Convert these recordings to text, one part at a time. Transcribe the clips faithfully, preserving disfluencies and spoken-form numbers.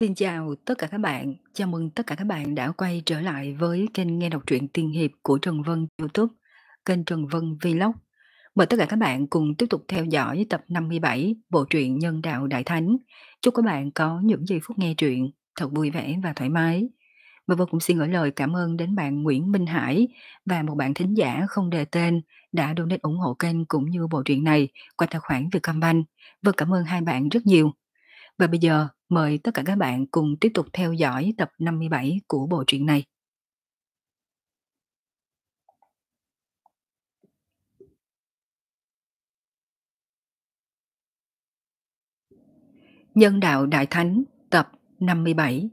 Xin chào tất cả các bạn, chào mừng tất cả các bạn đã quay trở lại với kênh nghe đọc truyện tiên hiệp của Trần Vân YouTube, kênh Trần Vân Vlog. Mời tất cả các bạn cùng tiếp tục theo dõi tập năm mươi bảy bộ truyện Nhân đạo Đại Thánh. Chúc các bạn có những giây phút nghe truyện thật vui vẻ và thoải mái. Và Vân cũng xin gửi lời cảm ơn đến bạn Nguyễn Minh Hải và một bạn thính giả không đề tên đã donate ủng hộ kênh cũng như bộ truyện này qua tài khoản Vietcombank. Vân cảm ơn hai bạn rất nhiều. Và bây giờ, mời tất cả các bạn cùng tiếp tục theo dõi tập năm mươi bảy của bộ truyện này. Nhân đạo Đại Thánh tập năm mươi bảy.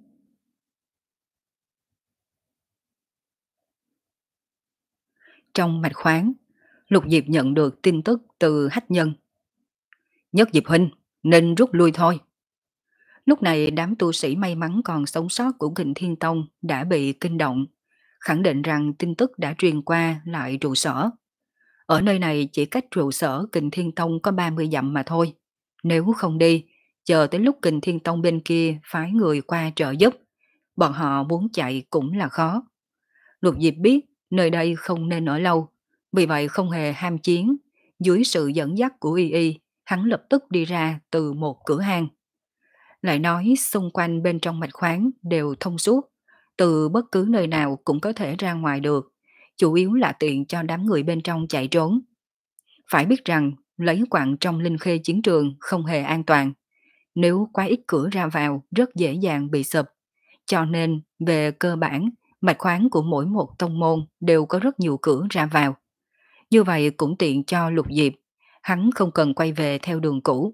Trong mạch khoáng, Lục Diệp nhận được tin tức từ Hách Nhân. Nhất Diệp huynh, nên rút lui thôi. Lúc này đám tu sĩ may mắn còn sống sót của Kình Thiên Tông đã bị kinh động, khẳng định rằng tin tức đã truyền qua lại trụ sở. Ở nơi này chỉ cách trụ sở Kình Thiên Tông có ba mươi dặm mà thôi. Nếu không đi, chờ tới lúc Kình Thiên Tông bên kia phái người qua trợ giúp, bọn họ muốn chạy cũng là khó. Lục Diệp biết nơi đây không nên ở lâu, vì vậy không hề ham chiến. Dưới sự dẫn dắt của Y Y, hắn lập tức đi ra từ một cửa hang. Lại nói xung quanh bên trong mạch khoáng đều thông suốt, từ bất cứ nơi nào cũng có thể ra ngoài được, chủ yếu là tiện cho đám người bên trong chạy trốn. Phải biết rằng lấy quặng trong linh khê chiến trường không hề an toàn, nếu quá ít cửa ra vào rất dễ dàng bị sụp, cho nên về cơ bản mạch khoáng của mỗi một tông môn đều có rất nhiều cửa ra vào. Như vậy cũng tiện cho Lục Diệp, hắn không cần quay về theo đường cũ.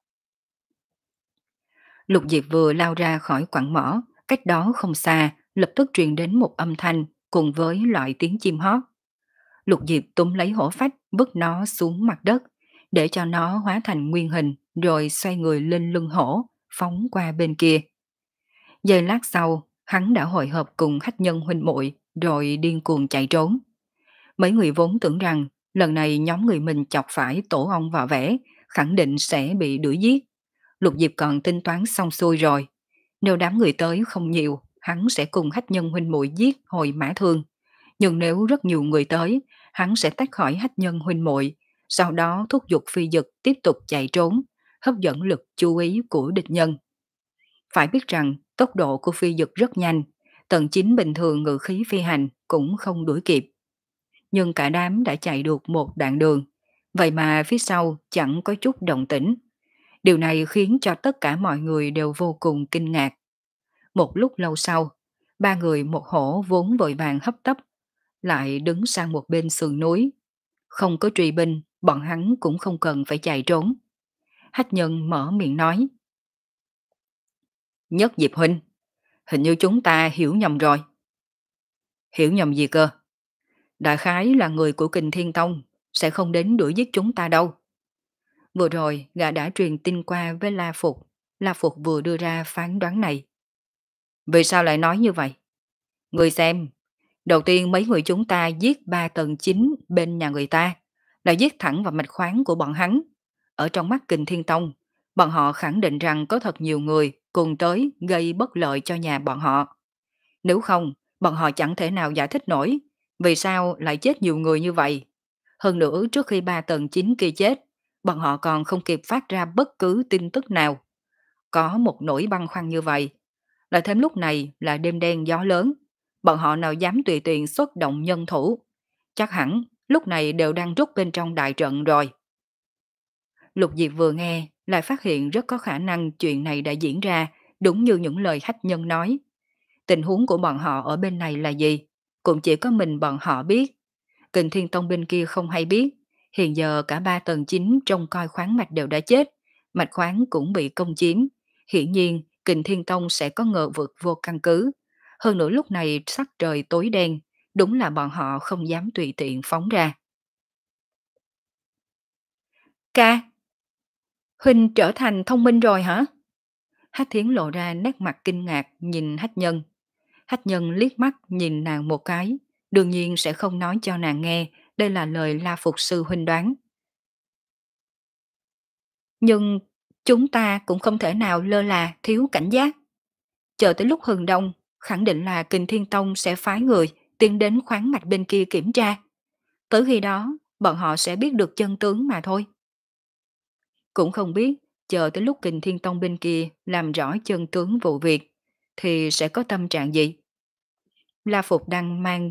Lục Diệp vừa lao ra khỏi quặng mỏ, cách đó không xa, lập tức truyền đến một âm thanh cùng với loại tiếng chim hót. Lục Diệp túm lấy hổ phách vứt nó xuống mặt đất, để cho nó hóa thành nguyên hình, rồi xoay người lên lưng hổ, phóng qua bên kia. Giây lát sau, hắn đã hội hợp cùng Hách Nhân huynh muội, rồi điên cuồng chạy trốn. Mấy người vốn tưởng rằng lần này nhóm người mình chọc phải tổ ong vò vẽ, khẳng định sẽ bị đuổi giết. Lục Diệp còn tính toán xong xuôi rồi. Nếu đám người tới không nhiều, hắn sẽ cùng Hách Nhân huynh muội giết hồi mã thương. Nhưng nếu rất nhiều người tới, hắn sẽ tách khỏi Hách Nhân huynh muội, sau đó thúc giục phi dực tiếp tục chạy trốn, hấp dẫn lực chú ý của địch nhân. Phải biết rằng tốc độ của phi dực rất nhanh, tầng chín bình thường ngự khí phi hành cũng không đuổi kịp. Nhưng cả đám đã chạy được một đoạn đường, vậy mà phía sau chẳng có chút động tĩnh. Điều này khiến cho tất cả mọi người đều vô cùng kinh ngạc. Một lúc lâu sau, ba người một hổ vốn vội vàng hấp tấp, lại đứng sang một bên sườn núi. Không có truy binh, bọn hắn cũng không cần phải chạy trốn. Hách Nhân mở miệng nói. Nhất Diệp huynh, hình như chúng ta hiểu nhầm rồi. Hiểu nhầm gì cơ? Đại khái là người của Kình Thiên Tông, sẽ không đến đuổi giết chúng ta đâu. Vừa rồi, gã đã truyền tin qua với La Phục. La Phục vừa đưa ra phán đoán này. Vì sao lại nói như vậy? Người xem, đầu tiên mấy người chúng ta giết ba tầng chín bên nhà người ta, là giết thẳng vào mạch khoáng của bọn hắn. Ở trong mắt Kình Thiên Tông, bọn họ khẳng định rằng có thật nhiều người cùng tới gây bất lợi cho nhà bọn họ. Nếu không, bọn họ chẳng thể nào giải thích nổi vì sao lại chết nhiều người như vậy. Hơn nữa trước khi ba tầng chín kia chết, bọn họ còn không kịp phát ra bất cứ tin tức nào. Có một nỗi băn khoăn như vậy. Lại thêm lúc này là đêm đen gió lớn, bọn họ nào dám tùy tiện xuất động nhân thủ. Chắc hẳn lúc này đều đang rút bên trong đại trận rồi. Lục Diệp vừa nghe lại phát hiện rất có khả năng chuyện này đã diễn ra đúng như những lời Hách Nhân nói. Tình huống của bọn họ ở bên này là gì? Cũng chỉ có mình bọn họ biết. Kình Thiên Tông bên kia không hay biết. Hiện giờ cả ba tầng chính trong coi khoáng mạch đều đã chết. Mạch khoáng cũng bị công chiếm. Hiển nhiên Kình Thiên Tông sẽ có ngờ vực vô căn cứ. Hơn nữa lúc này sắc trời tối đen. Đúng là bọn họ không dám tùy tiện phóng ra. Ca! Huynh trở thành thông minh rồi hả? Hách Thiến lộ ra nét mặt kinh ngạc nhìn Hách Nhân. Hách Nhân liếc mắt nhìn nàng một cái, đương nhiên sẽ không nói cho nàng nghe đây là lời La Phục sư huynh đoán. Nhưng chúng ta cũng không thể nào lơ là thiếu cảnh giác. Chờ tới lúc hừng đông, khẳng định là Kình Thiên Tông sẽ phái người tiến đến khoáng mạch bên kia kiểm tra. Tới khi đó, bọn họ sẽ biết được chân tướng mà thôi. Cũng không biết, chờ tới lúc Kình Thiên Tông bên kia làm rõ chân tướng vụ việc, thì sẽ có tâm trạng gì? La Phục đang mang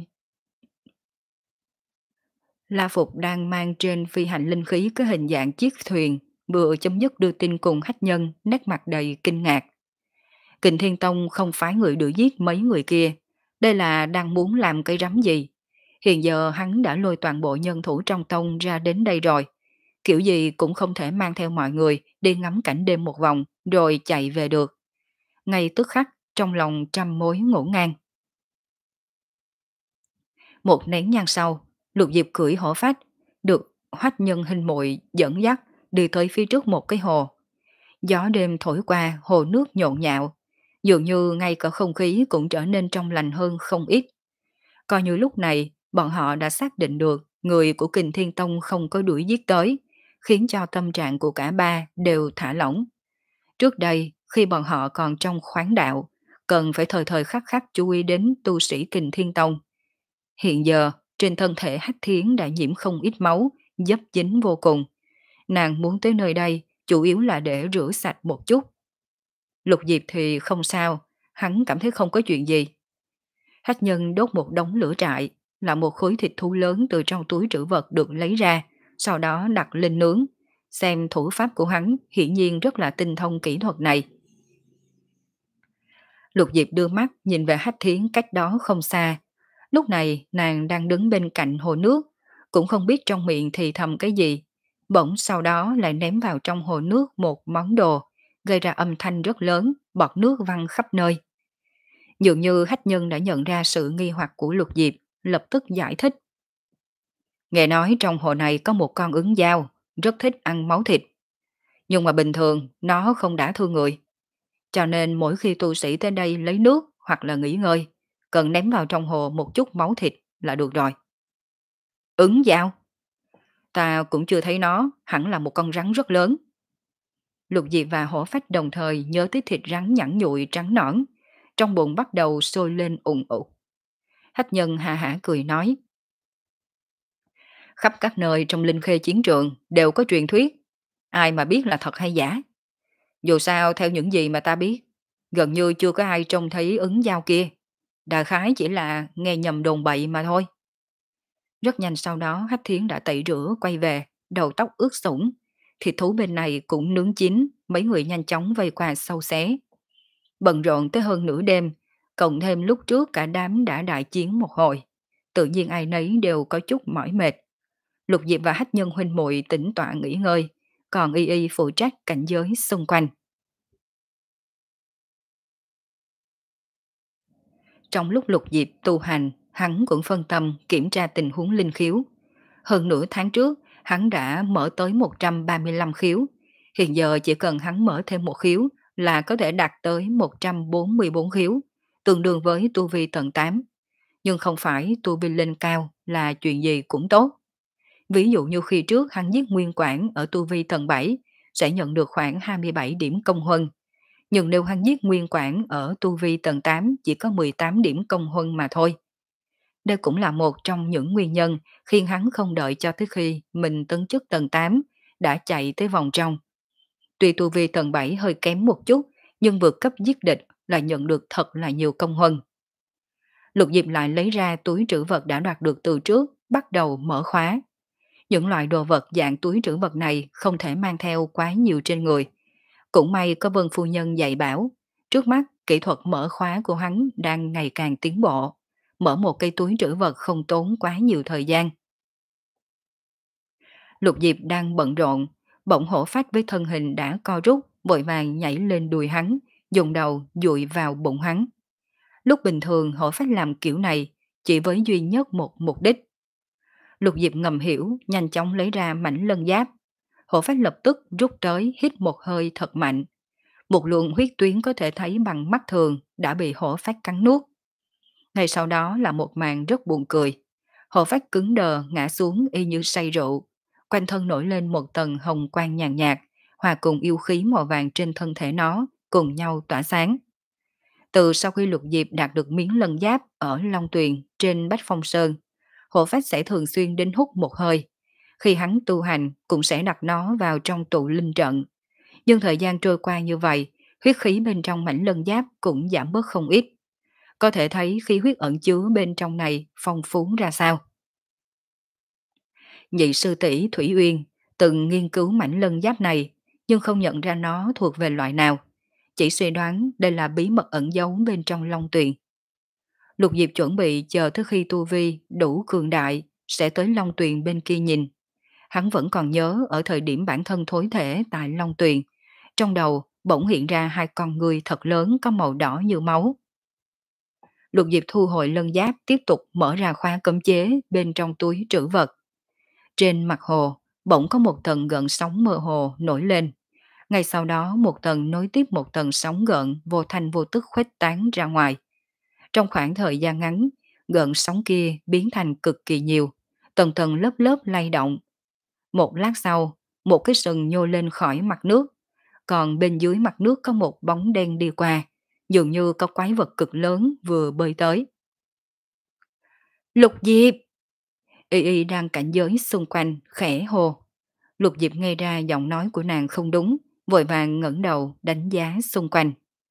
La Phục đang mang trên phi hành linh khí có hình dạng chiếc thuyền, vừa chấm dứt đưa tin cùng khách nhân, nét mặt đầy kinh ngạc. Kình Thiên Tông không phái người đuổi giết mấy người kia, đây là đang muốn làm cái rắm gì? Hiện giờ hắn đã lôi toàn bộ nhân thủ trong tông ra đến đây rồi, kiểu gì cũng không thể mang theo mọi người đi ngắm cảnh đêm một vòng rồi chạy về được. Ngay tức khắc, trong lòng trăm mối ngổn ngang. Một nén nhang sau, Lục Diệp cưỡi hổ phách, được Hoách Nhân hình muội dẫn dắt đi tới phía trước một cái hồ. Gió đêm thổi qua, hồ nước nhộn nhạo, dường như ngay cả không khí cũng trở nên trong lành hơn không ít. Coi như lúc này, bọn họ đã xác định được người của Kình Thiên Tông không có đuổi giết tới, khiến cho tâm trạng của cả ba đều thả lỏng. Trước đây, khi bọn họ còn trong khoáng đạo, cần phải thời thời khắc khắc chú ý đến tu sĩ Kình Thiên Tông. Hiện giờ, trên thân thể Hách Thiến đã nhiễm không ít máu, dấp dính vô cùng. Nàng muốn tới nơi đây, chủ yếu là để rửa sạch một chút. Lục Diệp thì không sao, hắn cảm thấy không có chuyện gì. Hách Nhân đốt một đống lửa trại, là một khối thịt thú lớn từ trong túi trữ vật được lấy ra, sau đó đặt lên nướng. Xem thủ pháp của hắn hiển nhiên rất là tinh thông kỹ thuật này. Lục Diệp đưa mắt nhìn về Hách Thiến cách đó không xa. Lúc này nàng đang đứng bên cạnh hồ nước, cũng không biết trong miệng thì thầm cái gì. Bỗng sau đó lại ném vào trong hồ nước một món đồ, gây ra âm thanh rất lớn, bọt nước văng khắp nơi. Dường như Hách Nhân đã nhận ra sự nghi hoặc của Lục Diệp, lập tức giải thích. Nghe nói trong hồ này có một con ứng dao, rất thích ăn máu thịt. Nhưng mà bình thường nó không đã thương người. Cho nên mỗi khi tu sĩ tới đây lấy nước hoặc là nghỉ ngơi, cần ném vào trong hồ một chút máu thịt là được rồi. Ứng dao? Ta cũng chưa thấy nó, hẳn là một con rắn rất lớn. Lục Diệp và Hổ Phách đồng thời nhớ tới thịt rắn nhẵn nhụi trắng nõn, trong bụng bắt đầu sôi lên ủng ục. Hách Nhân hà hả cười nói. Khắp các nơi trong linh khê chiến trường đều có truyền thuyết, ai mà biết là thật hay giả. Dù sao theo những gì mà ta biết, gần như chưa có ai trông thấy ứng dao kia. Đại khái chỉ là nghe nhầm đồn bậy mà thôi. Rất nhanh sau đó Hách Thiến đã tẩy rửa quay về, đầu tóc ướt sũng. Thịt thú bên này cũng nướng chín, mấy người nhanh chóng vây qua sâu xé. Bận rộn tới hơn nửa đêm, cộng thêm lúc trước cả đám đã đại chiến một hồi. Tự nhiên ai nấy đều có chút mỏi mệt. Lục Diệp và Hách Nhân huynh muội tĩnh tọa nghỉ ngơi, còn Y Y phụ trách cảnh giới xung quanh. Trong lúc Lục Diệp tu hành, hắn cũng phân tâm kiểm tra tình huống linh khiếu. Hơn nửa tháng trước, hắn đã mở tới một trăm ba mươi lăm khiếu. Hiện giờ chỉ cần hắn mở thêm một khiếu là có thể đạt tới một trăm bốn mươi bốn khiếu, tương đương với tu vi tầng tám. Nhưng không phải tu vi lên cao là chuyện gì cũng tốt. Ví dụ như khi trước hắn giết nguyên quản ở tu vi tầng bảy, sẽ nhận được khoảng hai mươi bảy điểm công huân. Nhưng nếu hắn giết nguyên quản ở tu vi tầng tám chỉ có mười tám điểm công huân mà thôi. Đây cũng là một trong những nguyên nhân khiến hắn không đợi cho tới khi mình tấn chức tầng tám, đã chạy tới vòng trong. Tuy tu vi tầng bảy hơi kém một chút, nhưng vượt cấp giết địch là nhận được thật là nhiều công huân. Lục Diệp lại lấy ra túi trữ vật đã đoạt được từ trước, bắt đầu mở khóa. Những loại đồ vật dạng túi trữ vật này không thể mang theo quá nhiều trên người. Cũng may có Vân Phu Nhân dạy bảo, trước mắt kỹ thuật mở khóa của hắn đang ngày càng tiến bộ. Mở một cây túi trữ vật không tốn quá nhiều thời gian. Lục Diệp đang bận rộn, bỗng Hổ Phách với thân hình đã co rút, vội vàng nhảy lên đùi hắn, dùng đầu dụi vào bụng hắn. Lúc bình thường Hổ Phách làm kiểu này chỉ với duy nhất một mục đích. Lục Diệp ngầm hiểu, nhanh chóng lấy ra mảnh lân giáp. Hổ Phách lập tức rút tới hít một hơi thật mạnh. Một luồng huyết tuyến có thể thấy bằng mắt thường đã bị Hổ Phách cắn nuốt. Ngay sau đó là một màn rất buồn cười. Hổ Phách cứng đờ ngã xuống y như say rượu. Quanh thân nổi lên một tầng hồng quang nhàn nhạt, hòa cùng yêu khí màu vàng trên thân thể nó, cùng nhau tỏa sáng. Từ sau khi Lục Diệp đạt được miếng lân giáp ở Long Tuyền trên Bách Phong Sơn, hộ phách sẽ thường xuyên đến hút một hơi. Khi hắn tu hành cũng sẽ đặt nó vào trong tụ linh trận. Nhưng thời gian trôi qua như vậy, huyết khí bên trong mảnh lân giáp cũng giảm bớt không ít. Có thể thấy khí huyết ẩn chứa bên trong này phong phú ra sao. Nhị sư tỷ Thủy Uyên từng nghiên cứu mảnh lân giáp này, nhưng không nhận ra nó thuộc về loại nào. Chỉ suy đoán đây là bí mật ẩn giấu bên trong Long Tuyền. Lục Diệp chuẩn bị chờ tới khi tu vi đủ cường đại sẽ tới Long Tuyền bên kia nhìn. Hắn vẫn còn nhớ ở thời điểm bản thân thối thể tại Long Tuyền, trong đầu bỗng hiện ra hai con người thật lớn có màu đỏ như máu. Lục Diệp thu hồi lân giáp, tiếp tục mở ra khóa cấm chế bên trong túi trữ vật. Trên mặt hồ, bỗng có một tầng gợn sóng mơ hồ nổi lên. Ngay sau đó một tầng nối tiếp một tầng sóng gợn vô thanh vô tức khuếch tán ra ngoài. Trong khoảng thời gian ngắn, gợn sóng kia biến thành cực kỳ nhiều, tầng tầng lớp lớp lay động. Một lát sau, một cái sừng nhô lên khỏi mặt nước, còn bên dưới mặt nước có một bóng đen đi qua, dường như có quái vật cực lớn vừa bơi tới. Lục Diệp! Y Y đang cảnh giới xung quanh, khẽ hô. Lục Diệp nghe ra giọng nói của nàng không đúng, vội vàng ngẩng đầu đánh giá xung quanh.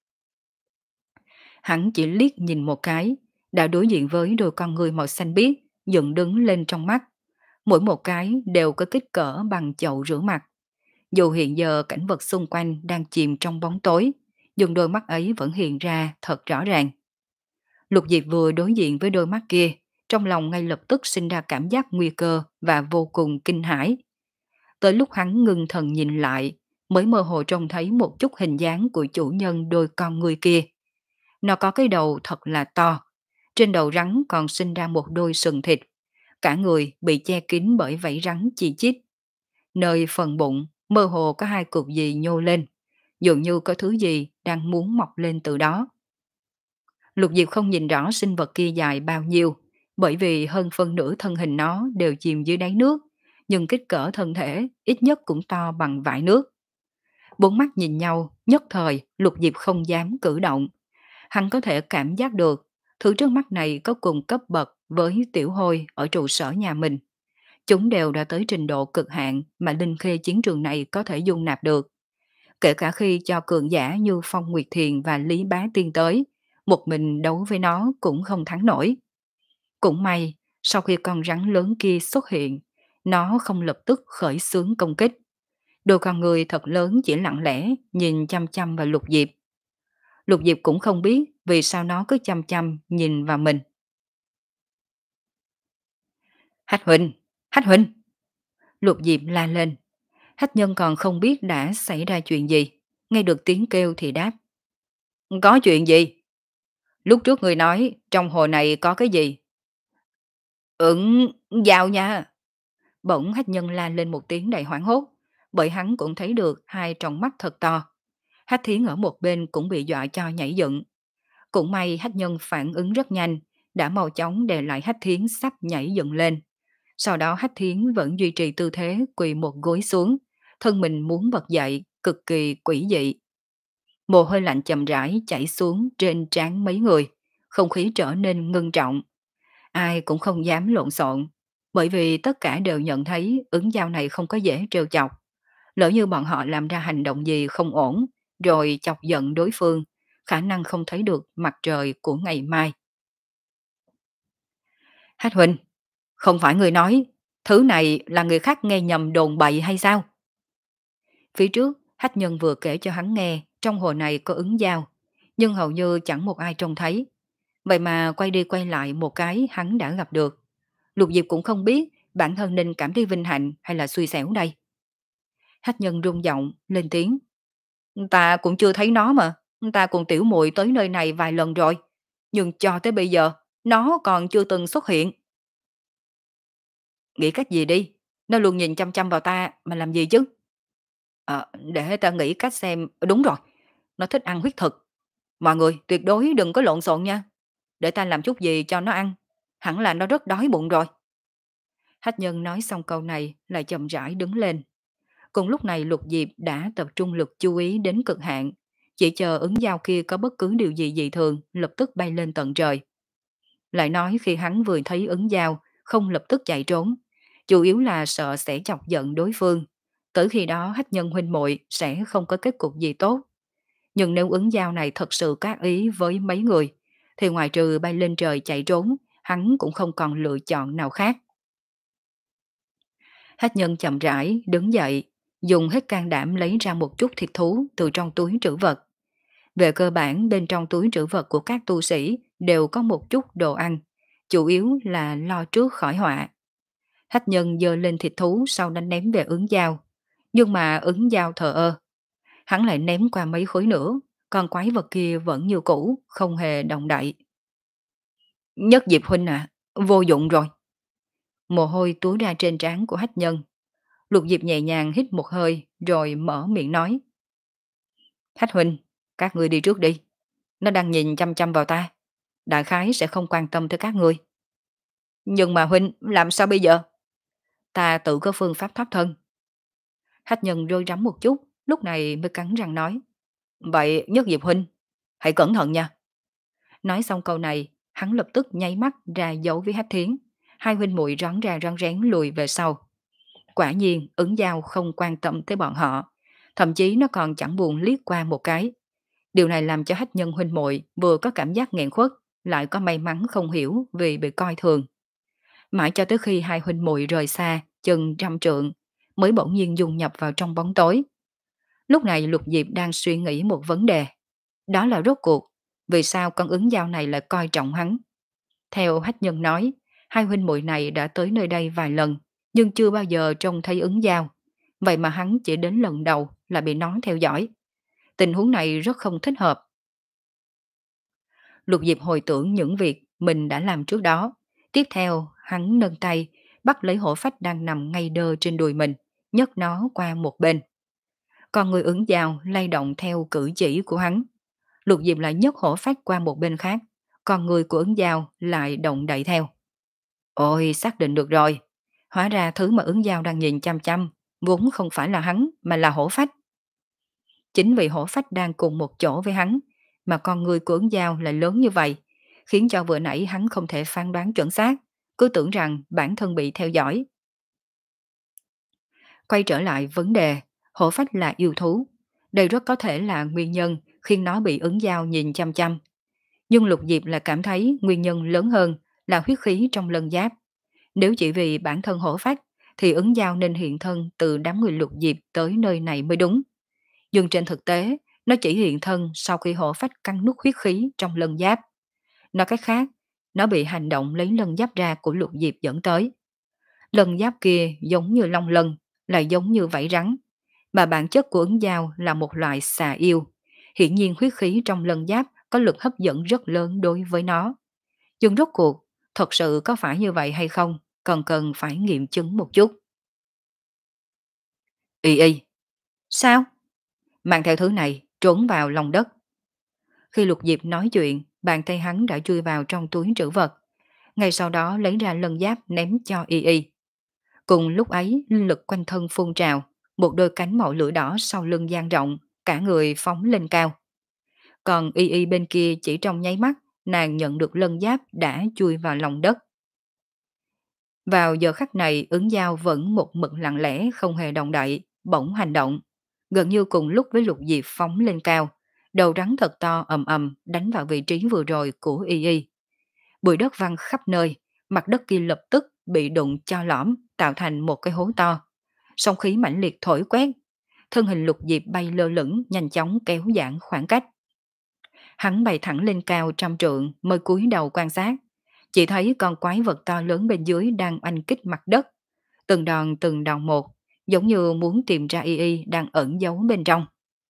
Hắn chỉ liếc nhìn một cái, đã đối diện với đôi con người màu xanh biếc, dựng đứng lên trong mắt. Mỗi một cái đều có kích cỡ bằng chậu rửa mặt. Dù hiện giờ cảnh vật xung quanh đang chìm trong bóng tối, nhưng đôi mắt ấy vẫn hiện ra thật rõ ràng. Lục Diệp vừa đối diện với đôi mắt kia, trong lòng ngay lập tức sinh ra cảm giác nguy cơ và vô cùng kinh hãi. Tới lúc hắn ngưng thần nhìn lại, mới mơ hồ trông thấy một chút hình dáng của chủ nhân đôi con người kia. Nó có cái đầu thật là to, trên đầu rắn còn sinh ra một đôi sừng thịt, cả người bị che kín bởi vảy rắn chi chít. Nơi phần bụng, mơ hồ có hai cục gì nhô lên, dường như có thứ gì đang muốn mọc lên từ đó. Lục Diệp không nhìn rõ sinh vật kia dài bao nhiêu, bởi vì hơn phân nửa thân hình nó đều chìm dưới đáy nước, nhưng kích cỡ thân thể ít nhất cũng to bằng vải nước. Bốn mắt nhìn nhau, nhất thời Lục Diệp không dám cử động. Hắn có thể cảm giác được, thứ trước mắt này có cùng cấp bậc với tiểu hôi ở trụ sở nhà mình. Chúng đều đã tới trình độ cực hạn mà linh khê chiến trường này có thể dung nạp được. Kể cả khi cho cường giả như Phong Nguyệt Thiền và Lý Bá Tiên tới, một mình đấu với nó cũng không thắng nổi. Cũng may, sau khi con rắn lớn kia xuất hiện, nó không lập tức khởi xướng công kích. Đôi con người thật lớn chỉ lặng lẽ nhìn chăm chăm vào Lục Diệp. Lục Diệp cũng không biết vì sao nó cứ chăm chăm nhìn vào mình. Hách huynh, Hách huynh! Lục Diệp la lên. Hách nhân còn không biết đã xảy ra chuyện gì. Nghe được tiếng kêu thì đáp. Có chuyện gì? Lúc trước người nói trong hồ này có cái gì? Ứng, vào nha! Bỗng Hách nhân la lên một tiếng đầy hoảng hốt, bởi hắn cũng thấy được hai tròng mắt thật to. Hách Thiến ở một bên cũng bị dọa cho nhảy dựng. Cũng may Hách nhân phản ứng rất nhanh, đã mau chóng đè lại Hách Thiến sắp nhảy dựng lên. Sau đó Hách Thiến vẫn duy trì tư thế quỳ một gối xuống, thân mình muốn bật dậy, cực kỳ quỷ dị. Mồ hôi lạnh chậm rãi chảy xuống trên trán mấy người, không khí trở nên ngưng trọng. Ai cũng không dám lộn xộn, bởi vì tất cả đều nhận thấy ứng giao này không có dễ trêu chọc. Lỡ như bọn họ làm ra hành động gì không ổn, rồi chọc giận đối phương, khả năng không thấy được mặt trời của ngày mai. Hách huynh, không phải người nói, thứ này là người khác nghe nhầm đồn bậy hay sao? Phía trước, Hách nhân vừa kể cho hắn nghe trong hồ này có ứng giao, nhưng hầu như chẳng một ai trông thấy. Vậy mà quay đi quay lại một cái hắn đã gặp được. Lục Diệp cũng không biết bản thân nên cảm thấy vinh hạnh hay là xui xẻo đây. Hách nhân rung giọng lên tiếng. Ta cũng chưa thấy nó mà, ta cùng tiểu muội tới nơi này vài lần rồi, nhưng cho tới bây giờ nó còn chưa từng xuất hiện. Nghĩ cách gì đi, nó luôn nhìn chăm chăm vào ta mà làm gì chứ? Ờ, để ta nghĩ cách xem, đúng rồi, nó thích ăn huyết thực. Mọi người tuyệt đối đừng có lộn xộn nha, để ta làm chút gì cho nó ăn, hẳn là nó rất đói bụng rồi. Hách nhân nói xong câu này lại chậm rãi đứng lên. Cùng lúc này Lục Diệp đã tập trung lực chú ý đến cực hạn, chỉ chờ ứng dao kia có bất cứ điều gì dị thường lập tức bay lên tận trời. Lại nói khi hắn vừa thấy ứng dao, không lập tức chạy trốn, chủ yếu là sợ sẽ chọc giận đối phương. Tới khi đó hách nhân huynh muội sẽ không có kết cục gì tốt. Nhưng nếu ứng dao này thật sự có ác ý với mấy người, thì ngoài trừ bay lên trời chạy trốn, hắn cũng không còn lựa chọn nào khác. Hách nhân chậm rãi, đứng dậy, dùng hết can đảm lấy ra một chút thịt thú từ trong túi trữ vật. Về cơ bản bên trong túi trữ vật của các tu sĩ đều có một chút đồ ăn, chủ yếu là lo trước khỏi họa. Hách nhân giơ lên thịt thú sau đánh ném về ứng dao, nhưng mà ứng dao thờ ơ. Hắn lại ném qua mấy khối nữa, con quái vật kia vẫn như cũ, không hề động đậy. Nhất Diệp huynh à, vô dụng rồi. Mồ hôi túa ra trên trán của hách nhân. Lục Diệp nhẹ nhàng hít một hơi rồi mở miệng nói. Hách huynh, các ngươi đi trước đi. Nó đang nhìn chăm chăm vào ta. Đại khái sẽ không quan tâm tới các ngươi. Nhưng mà huynh, làm sao bây giờ? Ta tự có phương pháp thoát thân. Hách nhân rơi rắm một chút, lúc này mới cắn răng nói. Vậy Nhất Diệp huynh, hãy cẩn thận nha. Nói xong câu này, hắn lập tức nháy mắt ra dấu với Hách Thiến. Hai huynh muội rón ra rón rén lùi về sau. Quả nhiên, ứng dao không quan tâm tới bọn họ. Thậm chí nó còn chẳng buồn liếc qua một cái. Điều này làm cho hách nhân huynh muội vừa có cảm giác nghẹn khuất, lại có may mắn không hiểu vì bị coi thường. Mãi cho tới khi hai huynh muội rời xa, chừng trăm trượng, mới bỗng nhiên dung nhập vào trong bóng tối. Lúc này Lục Diệp đang suy nghĩ một vấn đề. Đó là rốt cuộc, vì sao con ứng dao này lại coi trọng hắn? Theo hách nhân nói, hai huynh muội này đã tới nơi đây vài lần, nhưng chưa bao giờ trông thấy ứng dao. Vậy mà hắn chỉ đến lần đầu là bị nó theo dõi. Tình huống này rất không thích hợp. Lục Diệp hồi tưởng những việc mình đã làm trước đó. Tiếp theo, hắn nâng tay, bắt lấy hổ phách đang nằm ngay đơ trên đùi mình, nhấc nó qua một bên. Còn người ứng dao lay động theo cử chỉ của hắn. Lục Diệp lại nhấc hổ phách qua một bên khác, còn người của ứng dao lại động đậy theo. Ôi, xác định được rồi. Hóa ra thứ mà ứng dao đang nhìn chăm chăm, vốn không phải là hắn, mà là hổ phách. Chính vì hổ phách đang cùng một chỗ với hắn, mà con người của ứng dao lại lớn như vậy, khiến cho vừa nãy hắn không thể phán đoán chuẩn xác, cứ tưởng rằng bản thân bị theo dõi. Quay trở lại vấn đề, hổ phách là yêu thú. Đây rất có thể là nguyên nhân khiến nó bị ứng dao nhìn chăm chăm. Nhưng Lục Diệp là cảm thấy nguyên nhân lớn hơn là huyết khí trong lân giáp. Nếu chỉ vì bản thân hổ phách, thì ứng dao nên hiện thân từ đám người Lục Diệp tới nơi này mới đúng. Nhưng trên thực tế, nó chỉ hiện thân sau khi hổ phách cắn nuốt huyết khí trong lân giáp. Nói cách khác, nó bị hành động lấy lân giáp ra của Lục Diệp dẫn tới. Lân giáp kia giống như long lân, lại giống như vảy rắn, mà bản chất của ứng dao là một loại xà yêu. Hiển nhiên huyết khí trong lân giáp có lực hấp dẫn rất lớn đối với nó. Nhưng rốt cuộc, thật sự có phải như vậy hay không, còn cần phải nghiệm chứng một chút. Y y. Sao? Mang theo thứ này, trốn vào lòng đất. Khi Lục Diệp nói chuyện, bàn tay hắn đã chui vào trong túi trữ vật. Ngay sau đó lấy ra lân giáp ném cho Y y. Cùng lúc ấy, linh lực quanh thân phun trào, một đôi cánh màu lửa đỏ sau lưng dang rộng, cả người phóng lên cao. Còn Y y bên kia chỉ trong nháy mắt, nàng nhận được lân giáp đã chui vào lòng đất. Vào giờ khắc này, ứng dao vẫn một mực lặng lẽ không hề động đậy, bỗng hành động. Gần như cùng lúc với Lục Diệp phóng lên cao, đầu rắn thật to ầm ầm đánh vào vị trí vừa rồi của Y y. Bụi đất văng khắp nơi, mặt đất kia lập tức bị đụng cho lõm, tạo thành một cái hố to. Sóng khí mãnh liệt thổi quét, thân hình Lục Diệp bay lơ lửng nhanh chóng kéo giãn khoảng cách. Hắn bay thẳng lên cao trăm trượng mới cúi đầu quan sát, chỉ thấy con quái vật to lớn bên dưới đang oanh kích mặt đất, từng đòn từng đòn một, giống như muốn tìm ra Y y đang ẩn giấu bên trong.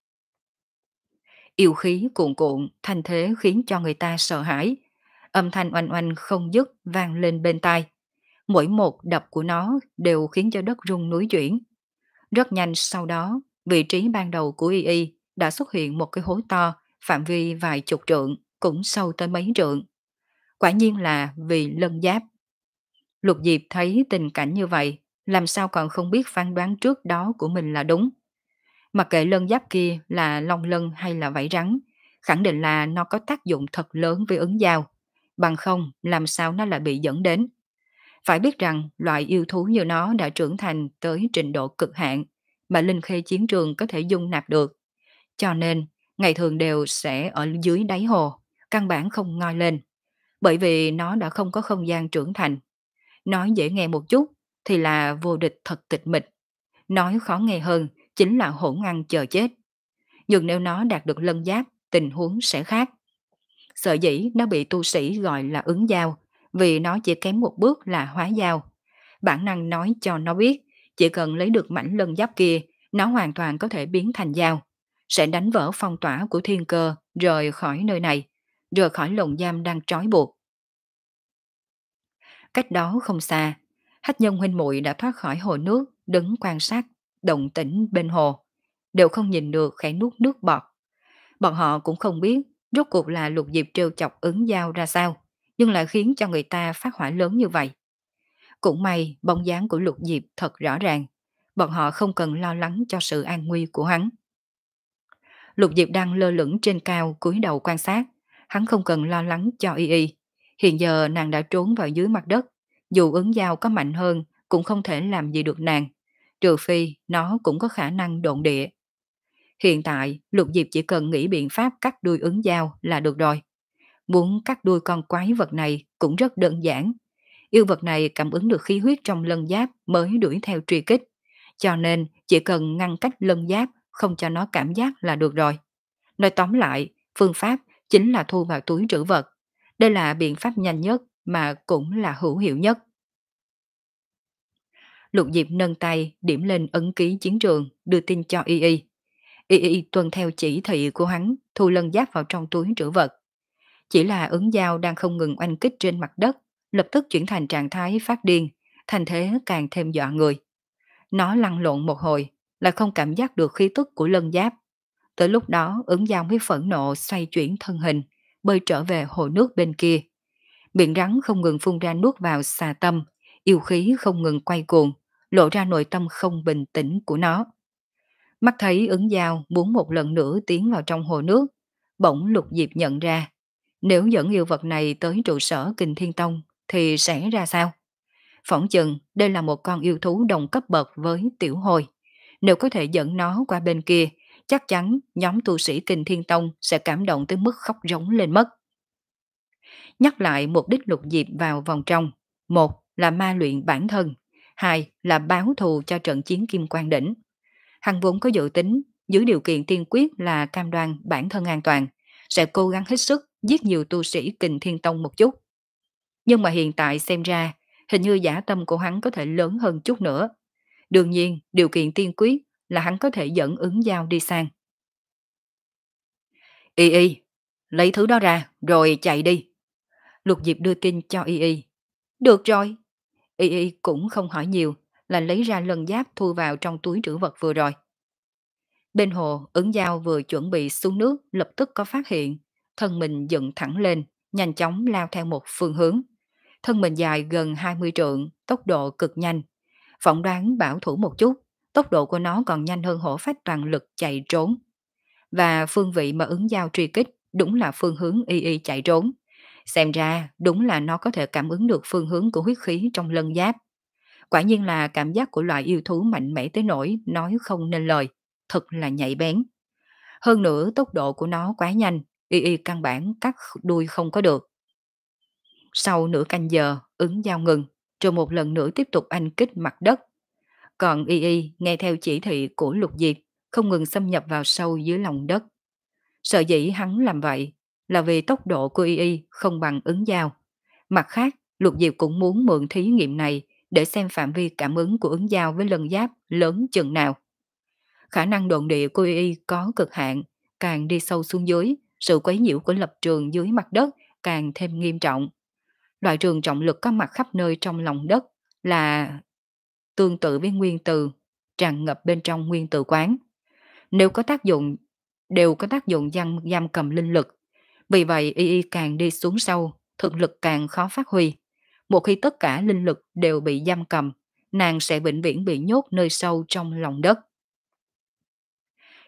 Yêu khí cuồn cuộn, thanh thế khiến cho người ta sợ hãi. Âm thanh oanh oanh không dứt vang lên bên tai. Mỗi một đập của nó đều khiến cho đất rung núi chuyển. Rất nhanh sau đó, vị trí ban đầu của Y y đã xuất hiện một cái hố to, phạm vi vài chục trượng, cũng sâu tới mấy trượng. Quả nhiên là vì lân giáp. Lục Diệp thấy tình cảnh như vậy, làm sao còn không biết phán đoán trước đó của mình là đúng. Mặc kệ lân giáp kia là long lân hay là vảy rắn, khẳng định là nó có tác dụng thật lớn với ứng giao, bằng không làm sao nó lại bị dẫn đến. Phải biết rằng loại yêu thú như nó đã trưởng thành tới trình độ cực hạn mà linh khê chiến trường có thể dung nạp được. Cho nên, ngày thường đều sẽ ở dưới đáy hồ, căn bản không ngoi lên, bởi vì nó đã không có không gian trưởng thành. Nói dễ nghe một chút thì là vô địch thật tịch mịch, nói khó nghe hơn chính là hỗn ăn chờ chết. Nhưng nếu nó đạt được lân giáp, tình huống sẽ khác. Sở dĩ nó bị tu sĩ gọi là ứng giao, vì nó chỉ kém một bước là hóa giao. Bản năng nói cho nó biết, chỉ cần lấy được mảnh lân giáp kia, nó hoàn toàn có thể biến thành dao, sẽ đánh vỡ phong tỏa của thiên cơ, rời khỏi nơi này, rời khỏi lồng giam đang trói buộc. Cách đó không xa, Hách Nhân huynh muội đã thoát khỏi hồ nước, đứng quan sát động tĩnh bên hồ, đều không nhìn được khẽ nuốt nước bọt. Bọn họ cũng không biết rốt cuộc là Lục Diệp trêu chọc ứng giao ra sao, nhưng lại khiến cho người ta phát hỏa lớn như vậy. Cũng may bóng dáng của Lục Diệp thật rõ ràng, bọn họ không cần lo lắng cho sự an nguy của hắn. Lục Diệp đang lơ lửng trên cao cúi đầu quan sát, hắn không cần lo lắng cho y y. Hiện giờ nàng đã trốn vào dưới mặt đất, dù ứng giao có mạnh hơn cũng không thể làm gì được nàng, trừ phi nó cũng có khả năng độn địa. Hiện tại, Lục Diệp chỉ cần nghĩ biện pháp cắt đuôi ứng giao là được rồi. Muốn cắt đuôi con quái vật này cũng rất đơn giản. Yêu vật này cảm ứng được khí huyết trong lân giáp mới đuổi theo truy kích. Cho nên chỉ cần ngăn cách lân giáp không cho nó cảm giác là được rồi. Nói tóm lại, phương pháp chính là thu vào túi trữ vật. Đây là biện pháp nhanh nhất mà cũng là hữu hiệu nhất. Lục Diệp nâng tay điểm lên ấn ký chiến trường đưa tin cho Y Y. Y Y tuân theo chỉ thị của hắn thu lân giáp vào trong túi trữ vật. Chỉ là ứng dao đang không ngừng oanh kích trên mặt đất, lập tức chuyển thành trạng thái phát điên, thành thế càng thêm dọa người. Nó lăn lộn một hồi, lại không cảm giác được khí tức của lân giáp. Tới lúc đó ứng dao mới phẫn nộ xoay chuyển thân hình, bơi trở về hồ nước bên kia. Miệng rắn không ngừng phun ra nuốt vào xà tâm, yêu khí không ngừng quay cuồng, lộ ra nội tâm không bình tĩnh của nó. Mắt thấy ứng dao muốn một lần nữa tiến vào trong hồ nước, bỗng Lục Diệp nhận ra, nếu dẫn yêu vật này tới trụ sở Kình Thiên Tông thì sẽ ra sao? Phỏng chừng đây là một con yêu thú đồng cấp bậc với tiểu hồi. Nếu có thể dẫn nó qua bên kia, chắc chắn nhóm tu sĩ Kình Thiên Tông sẽ cảm động tới mức khóc rống lên mất. Nhắc lại mục đích Lục Diệp vào vòng trong. Một là ma luyện bản thân. Hai là báo thù cho trận chiến Kim Quang Đỉnh. Hắn vốn có dự tính, dưới điều kiện tiên quyết là cam đoan bản thân an toàn, sẽ cố gắng hết sức giết nhiều tu sĩ Kình Thiên Tông một chút. Nhưng mà hiện tại xem ra, hình như dã tâm của hắn có thể lớn hơn chút nữa. Đương nhiên, điều kiện tiên quyết là hắn có thể dẫn ứng giao đi sang. Y Y, lấy thứ đó ra, rồi chạy đi. Lục Diệp đưa tin cho Y Y. Được rồi. Y Y cũng không hỏi nhiều, là lấy ra lân giáp thu vào trong túi trữ vật vừa rồi. Bên hồ, ứng giao vừa chuẩn bị xuống nước lập tức có phát hiện, thân mình dựng thẳng lên, nhanh chóng lao theo một phương hướng. Thân mình dài gần hai mươi trượng, tốc độ cực nhanh. Phỏng đoán bảo thủ một chút, tốc độ của nó còn nhanh hơn hổ phách toàn lực chạy trốn. Và phương vị mà ứng giao truy kích đúng là phương hướng y y chạy trốn. Xem ra đúng là nó có thể cảm ứng được phương hướng của huyết khí trong lân giáp. Quả nhiên là cảm giác của loại yêu thú mạnh mẽ tới nỗi nói không nên lời, thật là nhạy bén. Hơn nữa tốc độ của nó quá nhanh, y y căn bản cắt đuôi không có được. Sau nửa canh giờ, ứng giao ngừng, rồi một lần nữa tiếp tục anh kích mặt đất. Còn y y nghe theo chỉ thị của Lục Diệp, không ngừng xâm nhập vào sâu dưới lòng đất. Sợ dĩ hắn làm vậy là vì tốc độ của y y không bằng ứng giao. Mặt khác, Lục Diệp cũng muốn mượn thí nghiệm này để xem phạm vi cảm ứng của ứng giao với lân giáp lớn chừng nào. Khả năng độn địa của y y có cực hạn, càng đi sâu xuống dưới, sự quấy nhiễu của lập trường dưới mặt đất càng thêm nghiêm trọng. Loại trường trọng lực có mặt khắp nơi trong lòng đất là tương tự với nguyên tử tràn ngập bên trong nguyên tử quán. Nếu có tác dụng, đều có tác dụng giam, giam cầm linh lực. Vì vậy y y càng đi xuống sâu, thực lực càng khó phát huy. Một khi tất cả linh lực đều bị giam cầm, nàng sẽ vĩnh viễn bị nhốt nơi sâu trong lòng đất.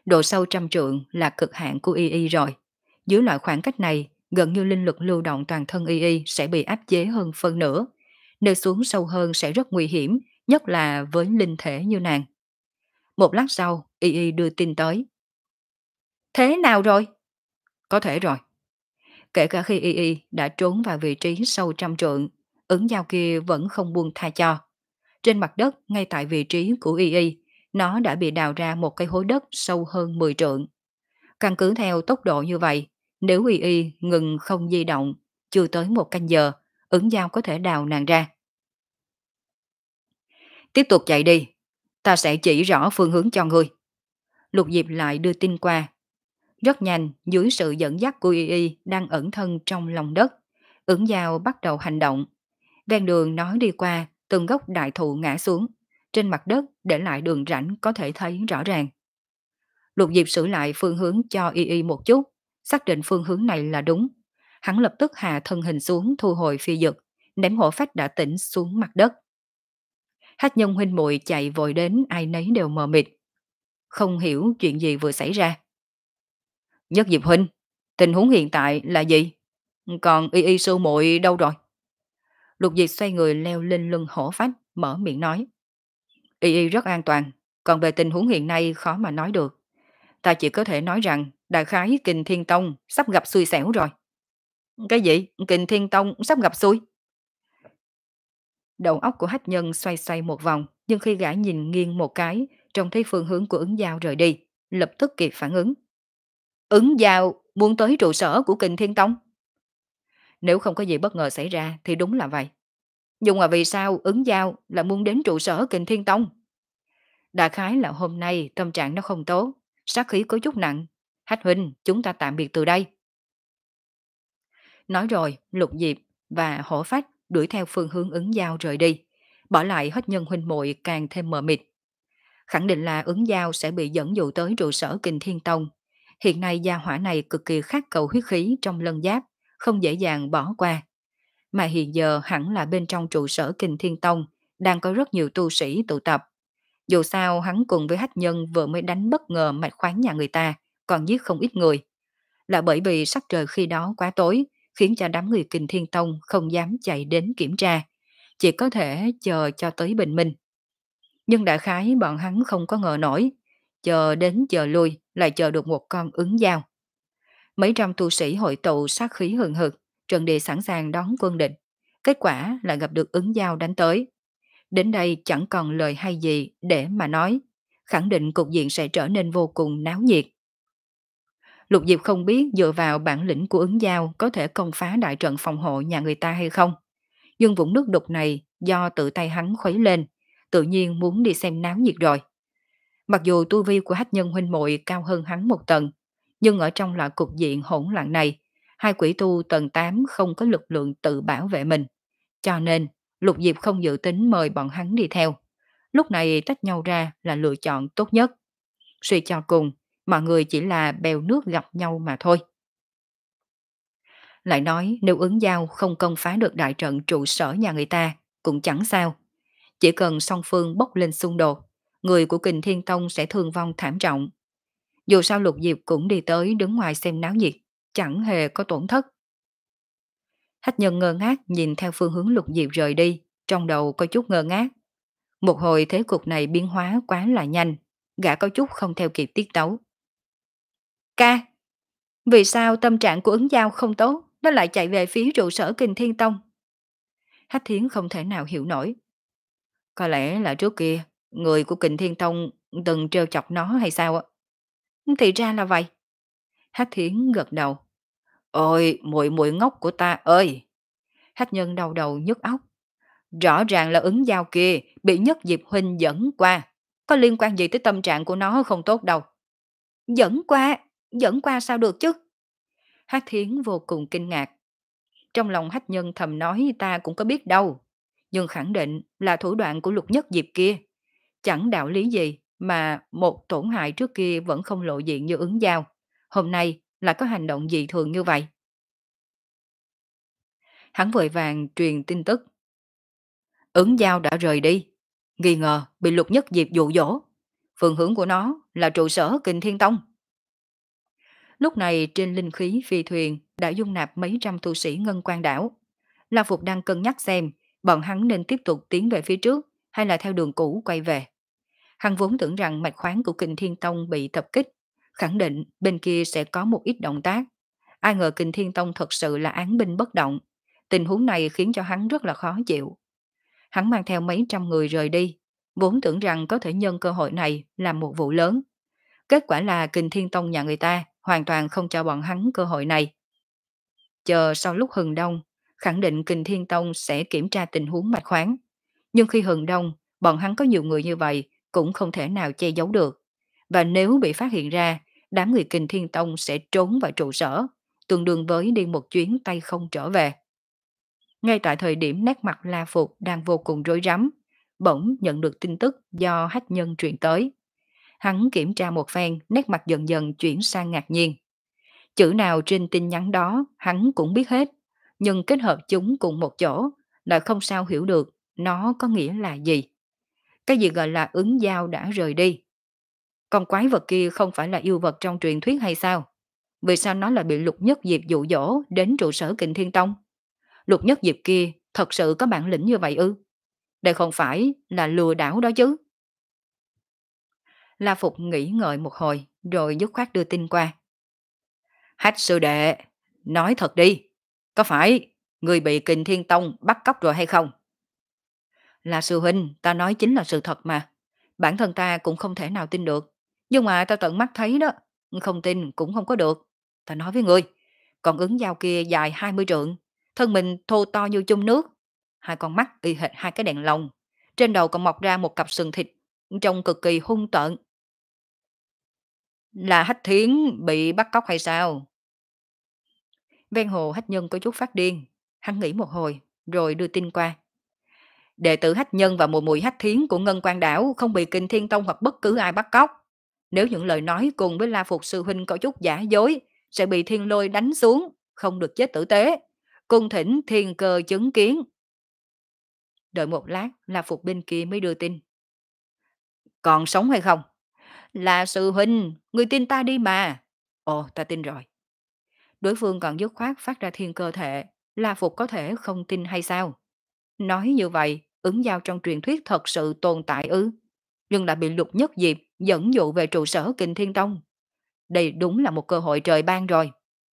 Độ sâu trăm trượng là cực hạn của y y rồi. Dưới loại khoảng cách này, gần như linh lực lưu động toàn thân y y sẽ bị áp chế hơn phân nửa. Nơi xuống sâu hơn sẽ rất nguy hiểm, nhất là với linh thể như nàng. Một lát sau, y y đưa tin tới. Thế nào rồi? Có thể rồi. Kể cả khi y y đã trốn vào vị trí sâu trăm trượng, ứng dao kia vẫn không buông tha cho. Trên mặt đất, ngay tại vị trí của y y, nó đã bị đào ra một cái hố đất sâu hơn mười trượng. Căn cứ theo tốc độ như vậy, nếu y y ngừng không di động, chưa tới một canh giờ, ứng dao có thể đào nàng ra. Tiếp tục chạy đi, ta sẽ chỉ rõ phương hướng cho ngươi. Lục Diệp lại đưa tin qua. Rất nhanh, dưới sự dẫn dắt của y y đang ẩn thân trong lòng đất, ứng dao bắt đầu hành động. Ven đường nó đi qua, từng gốc đại thụ ngã xuống. Trên mặt đất để lại đường rãnh có thể thấy rõ ràng. Lục Diệp sửa lại phương hướng cho y y một chút, xác định phương hướng này là đúng. Hắn lập tức hạ thân hình xuống thu hồi phi dực, ném hổ phách đã tỉnh xuống mặt đất. Hách nhân huynh muội chạy vội đến ai nấy đều mờ mịt. Không hiểu chuyện gì vừa xảy ra. Nhất Diệp huynh, tình huống hiện tại là gì? Còn y y sư muội đâu rồi? Lục Diệp xoay người leo lên lưng hổ phách, mở miệng nói. Y y rất an toàn, còn về tình huống hiện nay khó mà nói được. Ta chỉ có thể nói rằng đại khái Kình Thiên Tông sắp gặp xui xẻo rồi. Cái gì? Kình Thiên Tông sắp gặp xui? Đầu óc của hách nhân xoay xoay một vòng, nhưng khi gã nhìn nghiêng một cái, trông thấy phương hướng của ứng giao rời đi, lập tức kịp phản ứng. Ứng giao muốn tới trụ sở của Kình Thiên Tông? Nếu không có gì bất ngờ xảy ra thì đúng là vậy. Nhưng mà vì sao ứng giao là muốn đến trụ sở Kình Thiên Tông? Đại khái là hôm nay tâm trạng nó không tốt, sát khí có chút nặng. Hách huynh, chúng ta tạm biệt từ đây. Nói rồi, Lục Diệp và Hổ Phách đuổi theo phương hướng ứng giao rời đi, bỏ lại hết nhân huynh muội càng thêm mờ mịt. Khẳng định là ứng giao sẽ bị dẫn dụ tới trụ sở Kình Thiên Tông. Hiện nay gia hỏa này cực kỳ khát cầu huyết khí trong lân giáp, không dễ dàng bỏ qua. Mà hiện giờ hẳn là bên trong trụ sở Kình Thiên Tông, đang có rất nhiều tu sĩ tụ tập. Dù sao hắn cùng với hách nhân vừa mới đánh bất ngờ mạch khoáng nhà người ta, còn giết không ít người. Là bởi vì sắc trời khi đó quá tối, khiến cho đám người Kình Thiên Tông không dám chạy đến kiểm tra, chỉ có thể chờ cho tới bình minh. Nhưng đại khái bọn hắn không có ngờ nổi, chờ đến chờ lui lại chờ được một con ứng dao. Mấy trăm tu sĩ hội tụ sát khí hừng hực, trận địa sẵn sàng đón quân địch. Kết quả là gặp được ứng dao đánh tới. Đến đây chẳng còn lời hay gì để mà nói, khẳng định cục diện sẽ trở nên vô cùng náo nhiệt. Lục Diệp không biết dựa vào bản lĩnh của ứng giao có thể công phá đại trận phòng hộ nhà người ta hay không. Nhưng vũng nước đục này do tự tay hắn khuấy lên, tự nhiên muốn đi xem náo nhiệt rồi. Mặc dù tu vi của hách nhân huynh muội cao hơn hắn một tầng, nhưng ở trong loại cục diện hỗn loạn này, hai quỷ tu tầng tám không có lực lượng tự bảo vệ mình. Cho nên, Lục Diệp không dự tính mời bọn hắn đi theo. Lúc này tách nhau ra là lựa chọn tốt nhất. Suy cho cùng, mọi người chỉ là bèo nước gặp nhau mà thôi. Lại nói nếu ứng giao không công phá được đại trận trụ sở nhà người ta, cũng chẳng sao. Chỉ cần song phương bốc lên xung đột, người của Kình Thiên Tông sẽ thương vong thảm trọng. Dù sao Lục Diệp cũng đi tới đứng ngoài xem náo nhiệt, chẳng hề có tổn thất. Hách nhân ngơ ngác nhìn theo phương hướng Lục Diệp rời đi, trong đầu có chút ngơ ngác. Một hồi thế cục này biến hóa quá là nhanh, gã có chút không theo kịp tiết tấu. Ca, vì sao tâm trạng của ứng giao không tốt, nó lại chạy về phía trụ sở Kình Thiên Tông? Hách Thiến không thể nào hiểu nổi. Có lẽ là trước kia, người của Kình Thiên Tông từng trêu chọc nó hay sao ạ? Thì ra là vậy. Hách Thiến gật đầu. Ôi, muội muội ngốc của ta ơi! Hách nhân đau đầu nhức óc. Rõ ràng là ứng giao kia bị Nhất Diệp Huynh dẫn qua. Có liên quan gì tới tâm trạng của nó không tốt đâu. Dẫn qua? Dẫn qua sao được chứ? Hách Thiến vô cùng kinh ngạc. Trong lòng hách nhân thầm nói ta cũng có biết đâu. Nhưng khẳng định là thủ đoạn của Lục Nhất Diệp kia. Chẳng đạo lý gì mà một tổn hại trước kia vẫn không lộ diện như ứng giao. Hôm nay lại có hành động dị thường như vậy. Hắn vội vàng truyền tin tức. Ứng giao đã rời đi. Nghi ngờ bị Lục Nhất Diệp dụ dỗ. Phương hướng của nó là trụ sở Kình Thiên Tông. Lúc này trên linh khí phi thuyền đã dung nạp mấy trăm tu sĩ ngân quan đảo. La Phục đang cân nhắc xem bọn hắn nên tiếp tục tiến về phía trước hay là theo đường cũ quay về. Hắn vốn tưởng rằng mạch khoáng của Kình Thiên Tông bị tập kích, khẳng định bên kia sẽ có một ít động tác. Ai ngờ Kình Thiên Tông thật sự là án binh bất động. Tình huống này khiến cho hắn rất là khó chịu. Hắn mang theo mấy trăm người rời đi, vốn tưởng rằng có thể nhân cơ hội này làm một vụ lớn. Kết quả là Kình Thiên Tông nhà người ta hoàn toàn không cho bọn hắn cơ hội này. Chờ sau lúc hừng đông, khẳng định Kình Thiên Tông sẽ kiểm tra tình huống mạch khoáng. Nhưng khi hừng đông, bọn hắn có nhiều người như vậy cũng không thể nào che giấu được. Và nếu bị phát hiện ra, đám người Kình Thiên Tông sẽ trốn vào trụ sở, tương đương với đi một chuyến tay không trở về. Ngay tại thời điểm nét mặt La Phục đang vô cùng rối rắm, bỗng nhận được tin tức do hách nhân truyền tới. Hắn kiểm tra một phen, nét mặt dần dần chuyển sang ngạc nhiên. Chữ nào trên tin nhắn đó hắn cũng biết hết, nhưng kết hợp chúng cùng một chỗ lại không sao hiểu được nó có nghĩa là gì. Cái gì gọi là ứng giao đã rời đi? Con quái vật kia không phải là yêu vật trong truyền thuyết hay sao? Vì sao nó lại bị Lục Nhất Diệp dụ dỗ đến trụ sở Kình Thiên Tông? Lục Nhất Diệp kia thật sự có bản lĩnh như vậy ư? Đây không phải là lừa đảo đó chứ? La Phục nghĩ ngợi một hồi rồi dứt khoát đưa tin qua. Hách sư đệ, nói thật đi, có phải người bị Kình Thiên Tông bắt cóc rồi hay không? Là sư huynh, ta nói chính là sự thật mà. Bản thân ta cũng không thể nào tin được. Nhưng mà ta tận mắt thấy đó, không tin cũng không có được. Ta nói với ngươi, con ứng dao kia dài hai mươi trượng, thân mình thô to như chung nước, hai con mắt y hệt hai cái đèn lồng, trên đầu còn mọc ra một cặp sừng thịt, trông cực kỳ hung tợn. Là Hách Thiến bị bắt cóc hay sao? Ven hồ Hách Nhân có chút phát điên, hắn nghĩ một hồi, rồi đưa tin qua. Đệ tử Hách Nhân và mùi mùi Hách Thiến của Ngân Quan Đảo không bị Kình Thiên Tông hoặc bất cứ ai bắt cóc. Nếu những lời nói cùng với La Phục sư huynh có chút giả dối, sẽ bị thiên lôi đánh xuống, không được chết tử tế. Cung thỉnh thiên cơ chứng kiến. Đợi một lát, La Phục bên kia mới đưa tin. Còn sống hay không? Là sư huynh, người tin ta đi mà. Ồ, ta tin rồi. Đối phương còn dứt khoát phát ra thiên cơ thể, La Phục có thể không tin hay sao? Nói như vậy, ứng giao trong truyền thuyết thật sự tồn tại ư? Nhưng đã bị Lục Nhất Diệp dẫn dụ về trụ sở Kình Thiên Tông. Đây đúng là một cơ hội trời ban rồi.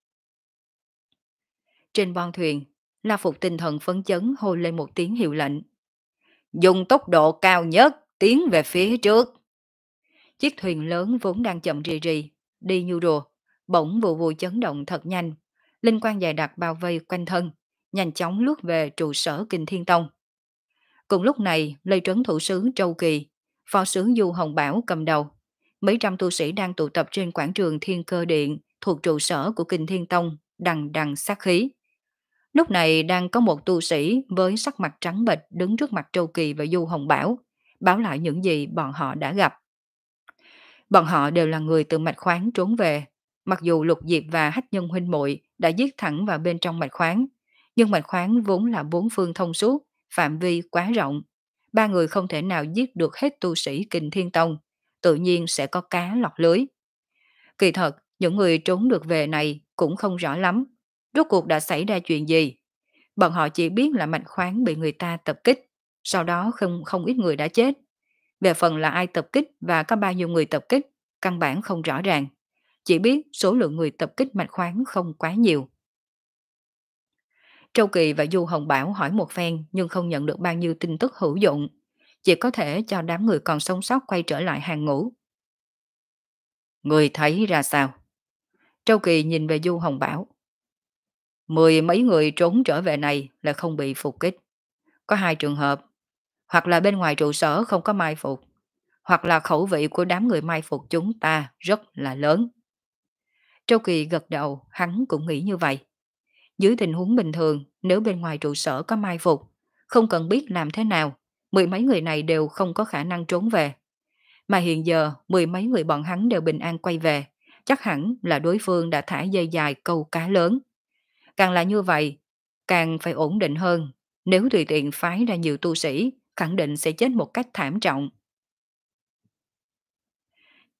Trên bon thuyền, La Phục tinh thần phấn chấn hô lên một tiếng hiệu lệnh. Dùng tốc độ cao nhất tiến về phía trước. Chiếc thuyền lớn vốn đang chậm rì rì, đi như rùa, bỗng vụ vụ chấn động thật nhanh. Linh quang dài đặc bao vây quanh thân, nhanh chóng lướt về trụ sở Kình Thiên Tông. Cùng lúc này, Lê Trấn Thủ sứ Châu Kỳ, phó sứ Du Hồng Bảo cầm đầu. Mấy trăm tu sĩ đang tụ tập trên quảng trường Thiên Cơ Điện thuộc trụ sở của Kình Thiên Tông, đằng đằng sát khí. Lúc này đang có một tu sĩ với sắc mặt trắng bệch đứng trước mặt Châu Kỳ và Du Hồng Bảo, báo lại những gì bọn họ đã gặp. Bọn họ đều là người từ mạch khoáng trốn về. Mặc dù Lục Diệp và Hách Nhân huynh muội đã giết thẳng vào bên trong mạch khoáng, nhưng mạch khoáng vốn là bốn phương thông suốt, phạm vi quá rộng. Ba người không thể nào giết được hết tu sĩ Kình Thiên Tông, tự nhiên sẽ có cá lọt lưới. Kỳ thật, những người trốn được về này cũng không rõ lắm. Rốt cuộc đã xảy ra chuyện gì? Bọn họ chỉ biết là mạch khoáng bị người ta tập kích, sau đó không không ít người đã chết. Về phần là ai tập kích và có bao nhiêu người tập kích, căn bản không rõ ràng. Chỉ biết số lượng người tập kích mạch khoáng không quá nhiều. Châu Kỳ và Du Hồng Bảo hỏi một phen nhưng không nhận được bao nhiêu tin tức hữu dụng. Chỉ có thể cho đám người còn sống sót quay trở lại hàng ngũ. Người thấy ra sao? Châu Kỳ nhìn về Du Hồng Bảo. Mười mấy người trốn trở về này là không bị phục kích. Có hai trường hợp. Hoặc là bên ngoài trụ sở không có mai phục. Hoặc là khẩu vị của đám người mai phục chúng ta rất là lớn. Châu Kỳ gật đầu, hắn cũng nghĩ như vậy. Dưới tình huống bình thường, nếu bên ngoài trụ sở có mai phục, không cần biết làm thế nào, mười mấy người này đều không có khả năng trốn về. Mà hiện giờ, mười mấy người bọn hắn đều bình an quay về, chắc hẳn là đối phương đã thả dây dài câu cá lớn. Càng là như vậy, càng phải ổn định hơn. Nếu tùy tiện phái ra nhiều tu sĩ, khẳng định sẽ chết một cách thảm trọng.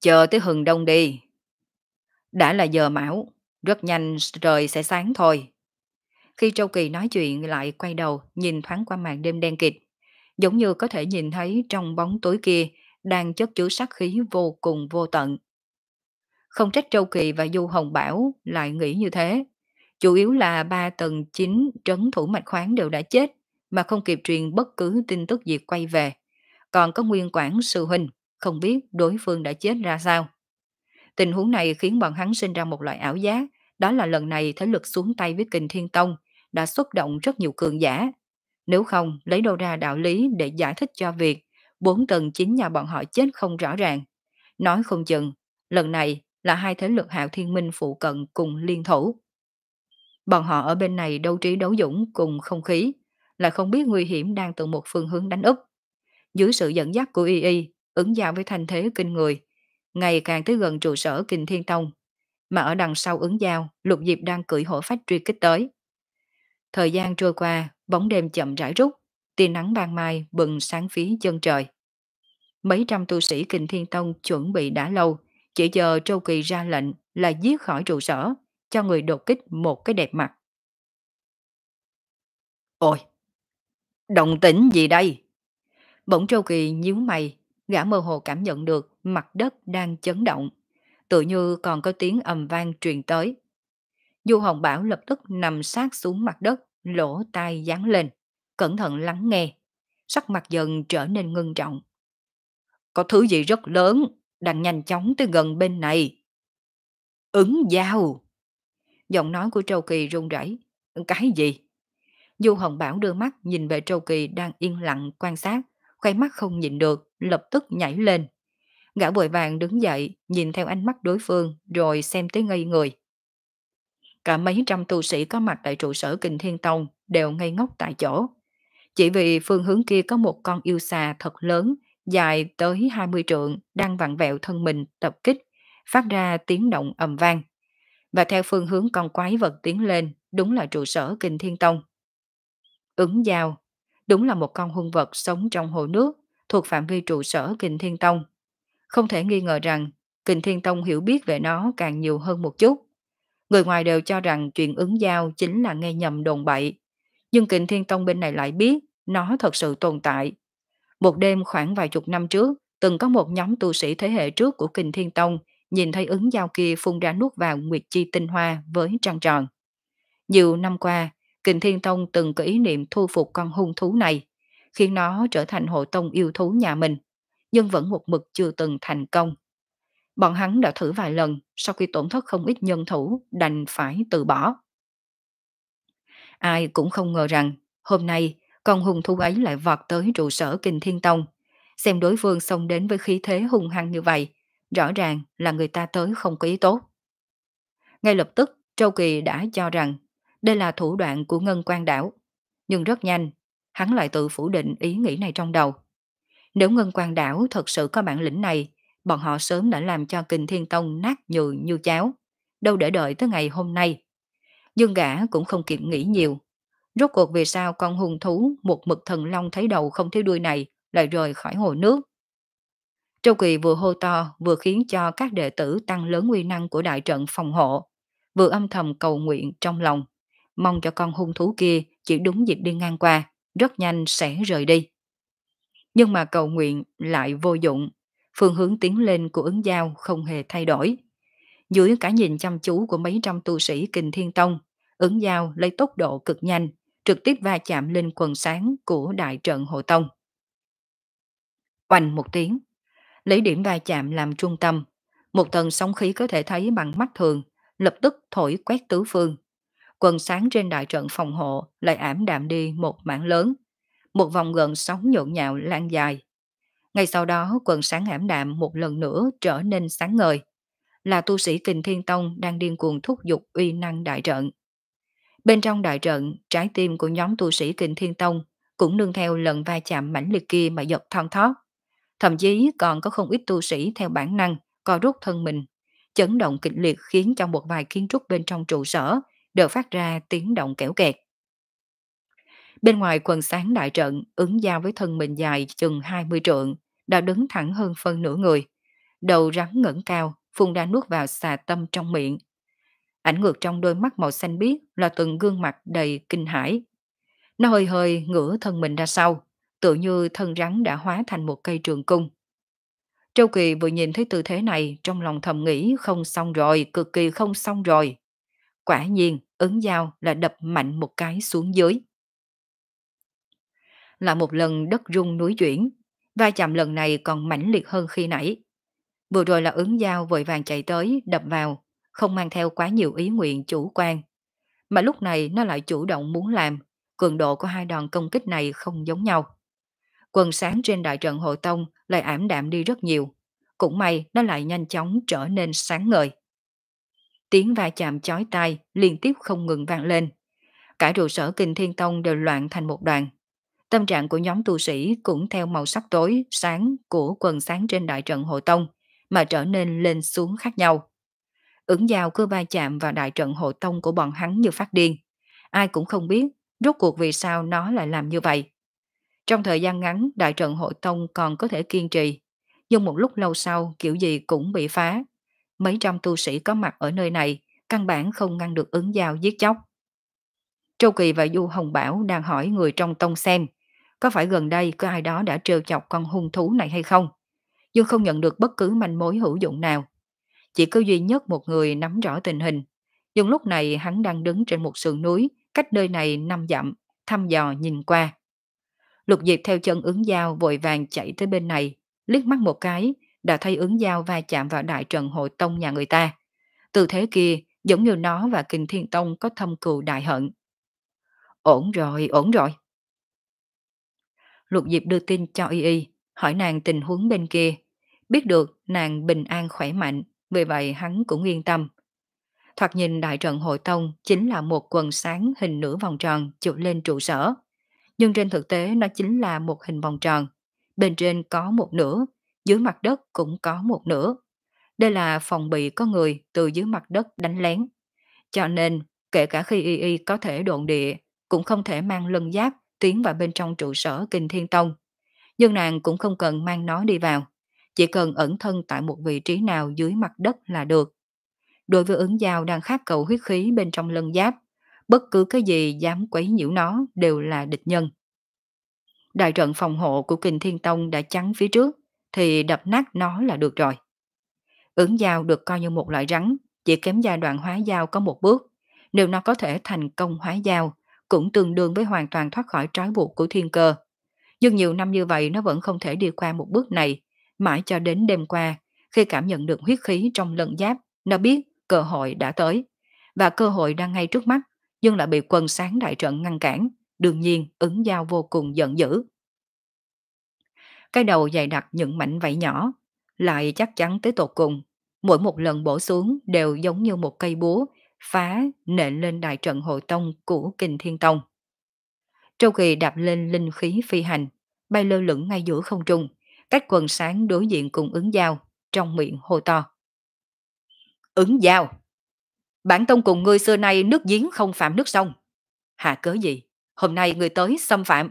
Chờ tới hừng đông đi. Đã là giờ mão, rất nhanh trời sẽ sáng thôi. Khi Châu Kỳ nói chuyện lại quay đầu nhìn thoáng qua màn đêm đen kịt, giống như có thể nhìn thấy trong bóng tối kia đang chất chứa sát khí vô cùng vô tận. Không trách Châu Kỳ và Du Hồng Bảo lại nghĩ như thế. Chủ yếu là ba tầng chính trấn thủ mạch khoáng đều đã chết mà không kịp truyền bất cứ tin tức gì quay về. Còn có nguyên quản sư huynh, không biết đối phương đã chết ra sao. Tình huống này khiến bọn hắn sinh ra một loại ảo giác, đó là lần này thế lực xuống tay với Kình Thiên Tông đã xuất động rất nhiều cường giả. Nếu không, lấy đâu ra đạo lý để giải thích cho việc bốn tầng chính nhà bọn họ chết không rõ ràng. Nói không chừng, lần này là hai thế lực Hạo Thiên Minh phụ cận cùng liên thủ. Bọn họ ở bên này đấu trí đấu dũng cùng không khí, lại không biết nguy hiểm đang từ một phương hướng đánh úp. Dưới sự dẫn dắt của Y Y, ứng giao với thanh thế kinh người, ngày càng tới gần trụ sở Kình Thiên Tông, mà ở đằng sau ứng giao, Lục Diệp đang cưỡi hổ phách truy kích tới. Thời gian trôi qua, bóng đêm chậm rãi rút, tia nắng ban mai bừng sáng phía chân trời. Mấy trăm tu sĩ Kình Thiên Tông chuẩn bị đã lâu, chỉ chờ Châu Kỳ ra lệnh là giết khỏi trụ sở, cho người đột kích một cái đẹp mặt. Ôi, động tĩnh gì đây? Bỗng Châu Kỳ nhíu mày, gã mơ hồ cảm nhận được mặt đất đang chấn động, tự như còn có tiếng ầm vang truyền tới. Du Hồng Bảo lập tức nằm sát xuống mặt đất, lỗ tai dán lên, cẩn thận lắng nghe, sắc mặt dần trở nên ngưng trọng. Có thứ gì rất lớn, đang nhanh chóng tới gần bên này. Ứng giao! Giọng nói của Châu Kỳ run rẩy. Cái gì? Du Hồng Bảo đưa mắt nhìn về Châu Kỳ đang yên lặng quan sát, khoe mắt không nhịn được, lập tức nhảy lên. Gã vội vàng đứng dậy, nhìn theo ánh mắt đối phương, rồi xem tới ngây người. Cả mấy trăm tu sĩ có mặt tại trụ sở Kình Thiên Tông đều ngây ngốc tại chỗ. Chỉ vì phương hướng kia có một con yêu xà thật lớn, dài tới hai mươi trượng, đang vặn vẹo thân mình tập kích, phát ra tiếng động ầm vang. Và theo phương hướng con quái vật tiến lên, đúng là trụ sở Kình Thiên Tông. Ứng giao, đúng là một con hung vật sống trong hồ nước, thuộc phạm vi trụ sở Kình Thiên Tông. Không thể nghi ngờ rằng Kình Thiên Tông hiểu biết về nó càng nhiều hơn một chút. Người ngoài đều cho rằng chuyện ứng giao chính là nghe nhầm đồn bậy. Nhưng Kình Thiên Tông bên này lại biết nó thật sự tồn tại. Một đêm khoảng vài chục năm trước, từng có một nhóm tu sĩ thế hệ trước của Kình Thiên Tông nhìn thấy ứng giao kia phun ra nuốt vào Nguyệt Chi tinh hoa với trăng tròn. Nhiều năm qua, Kình Thiên Tông từng có ý niệm thu phục con hung thú này, khiến nó trở thành hộ tông yêu thú nhà mình, nhưng vẫn một mực chưa từng thành công. Bọn hắn đã thử vài lần, sau khi tổn thất không ít nhân thủ, đành phải từ bỏ. Ai cũng không ngờ rằng, hôm nay, con hung thú ấy lại vọt tới trụ sở Kình Thiên Tông. Xem đối phương xông đến với khí thế hung hăng như vậy, rõ ràng là người ta tới không có ý tốt. Ngay lập tức, Châu Kỳ đã cho rằng đây là thủ đoạn của Ngân Quan Đảo. Nhưng rất nhanh, hắn lại tự phủ định ý nghĩ này trong đầu. Nếu Ngân Quan Đảo thật sự có bản lĩnh này, bọn họ sớm đã làm cho Kình Thiên Tông nát nhừ như cháo. Đâu để đợi tới ngày hôm nay. Nhưng gã cũng không kịp nghĩ nhiều. Rốt cuộc vì sao con hung thú một mực thần long thấy đầu không thấy đuôi này lại rời khỏi hồ nước. Châu Kỳ vừa hô to vừa khiến cho các đệ tử tăng lớn uy năng của đại trận phòng hộ, vừa âm thầm cầu nguyện trong lòng, mong cho con hung thú kia chỉ đúng dịp đi ngang qua, rất nhanh sẽ rời đi. Nhưng mà cầu nguyện lại vô dụng, phương hướng tiến lên của ứng giao không hề thay đổi. Dưới cả nhìn chăm chú của mấy trăm tu sĩ Kình Thiên Tông, ứng giao lấy tốc độ cực nhanh, trực tiếp va chạm lên quần sáng của đại trận hộ tông. Oanh một tiếng, lấy điểm va chạm làm trung tâm, một tầng sóng khí có thể thấy bằng mắt thường, lập tức thổi quét tứ phương. Quần sáng trên đại trận phòng hộ lại ảm đạm đi một mảng lớn, một vòng gợn sóng nhộn nhạo lan dài. Ngay sau đó quần sáng ảm đạm một lần nữa trở nên sáng ngời, là tu sĩ Kình Thiên Tông đang điên cuồng thúc giục uy năng đại trận. Bên trong đại trận, trái tim của nhóm tu sĩ Kình Thiên Tông cũng nương theo lần va chạm mãnh liệt kia mà giật thon thót. Thậm chí còn có không ít tu sĩ theo bản năng co rút thân mình, chấn động kịch liệt khiến cho một vài kiến trúc bên trong trụ sở đều phát ra tiếng động kẽo kẹt. Bên ngoài quần sáng đại trận, ứng giao với thân mình dài chừng hai mươi trượng, đã đứng thẳng hơn phân nửa người. đầu rắn ngẩng cao, phun ra nuốt vào xà tâm trong miệng. Ảnh ngược trong đôi mắt màu xanh biếc là từng gương mặt đầy kinh hãi. Nó hơi hơi ngửa thân mình ra sau, tựa như thân rắn đã hóa thành một cây trường cung. Châu Kỳ vừa nhìn thấy tư thế này, trong lòng thầm nghĩ không xong rồi, cực kỳ không xong rồi. Quả nhiên, ứng dao là đập mạnh một cái xuống dưới. Là một lần đất rung núi chuyển, va chạm lần này còn mãnh liệt hơn khi nãy. Vừa rồi là ứng dao vội vàng chạy tới, đập vào, không mang theo quá nhiều ý nguyện chủ quan. Mà lúc này nó lại chủ động muốn làm, cường độ của hai đòn công kích này không giống nhau. Quần sáng trên đại trận Hộ Tông lại ảm đạm đi rất nhiều. Cũng may nó lại nhanh chóng trở nên sáng ngời. Tiếng va chạm chói tai liên tiếp không ngừng vang lên. Cả trụ sở Kình Thiên Tông đều loạn thành một đoàn. Tâm trạng của nhóm tu sĩ cũng theo màu sắc tối, sáng của quần sáng trên đại trận Hộ Tông mà trở nên lên xuống khác nhau. Ứng dao cứ va chạm vào đại trận Hộ Tông của bọn hắn như phát điên. Ai cũng không biết rốt cuộc vì sao nó lại làm như vậy. Trong thời gian ngắn, đại trận Hộ Tông còn có thể kiên trì, nhưng một lúc lâu sau kiểu gì cũng bị phá. Mấy trăm tu sĩ có mặt ở nơi này căn bản không ngăn được ứng dao giết chóc. Châu Kỳ và Du Hồng Bảo đang hỏi người trong tông xem có phải gần đây có ai đó đã trêu chọc con hung thú này hay không, nhưng không nhận được bất cứ manh mối hữu dụng nào. Chỉ có duy nhất một người nắm rõ tình hình, nhưng lúc này hắn đang đứng trên một sườn núi cách nơi này năm dặm, thăm dò nhìn qua. Lục Diệp theo chân ứng dao vội vàng chạy tới bên này, liếc mắt một cái, đã thấy ứng dao va chạm vào đại trận Hội Tông nhà người ta. Từ thế kia, giống như nó và Kình Thiên Tông có thâm cừu đại hận. Ổn rồi, ổn rồi. Lục Diệp đưa tin cho Y Y, hỏi nàng tình huống bên kia. Biết được nàng bình an khỏe mạnh, vì vậy hắn cũng yên tâm. Thoạt nhìn đại trận Hội Tông chính là một quần sáng hình nửa vòng tròn chụp lên trụ sở. Nhưng trên thực tế nó chính là một hình vòng tròn. Bên trên có một nửa, dưới mặt đất cũng có một nửa. Đây là phòng bị có người từ dưới mặt đất đánh lén. Cho nên, kể cả khi Y Y có thể độn địa, cũng không thể mang lân giáp tiến vào bên trong trụ sở Kình Thiên Tông. Nhưng nàng cũng không cần mang nó đi vào. Chỉ cần ẩn thân tại một vị trí nào dưới mặt đất là được. Đối với ứng dao đang khát cầu huyết khí bên trong lân giáp, bất cứ cái gì dám quấy nhiễu nó đều là địch nhân. Đại trận phòng hộ của Kình Thiên Tông đã chắn phía trước, thì đập nát nó là được rồi. Ứng dao được coi như một loại rắn, chỉ kém giai đoạn hóa dao có một bước. Nếu nó có thể thành công hóa dao, cũng tương đương với hoàn toàn thoát khỏi trói buộc của thiên cơ. Nhưng nhiều năm như vậy nó vẫn không thể đi qua một bước này, mãi cho đến đêm qua, khi cảm nhận được huyết khí trong lân giáp, nó biết cơ hội đã tới. Và cơ hội đang ngay trước mắt, nhưng lại bị quần sáng đại trận ngăn cản. Đương nhiên, ứng dao vô cùng giận dữ. Cái đầu dày đặc những mảnh vảy nhỏ, lại chắc chắn tới tột cùng. Mỗi một lần bổ xuống đều giống như một cây búa, phá nện lên đại trận Hội Tông của Kình Thiên Tông. Châu Kỳ đạp lên linh khí phi hành, bay lơ lửng ngay giữa không trung, cách quần sáng đối diện cùng ứng dao, trong miệng hô to. Ứng dao! Bản tông cùng ngươi xưa nay nước giếng không phạm nước sông. Hạ cớ gì? Hôm nay ngươi tới xâm phạm.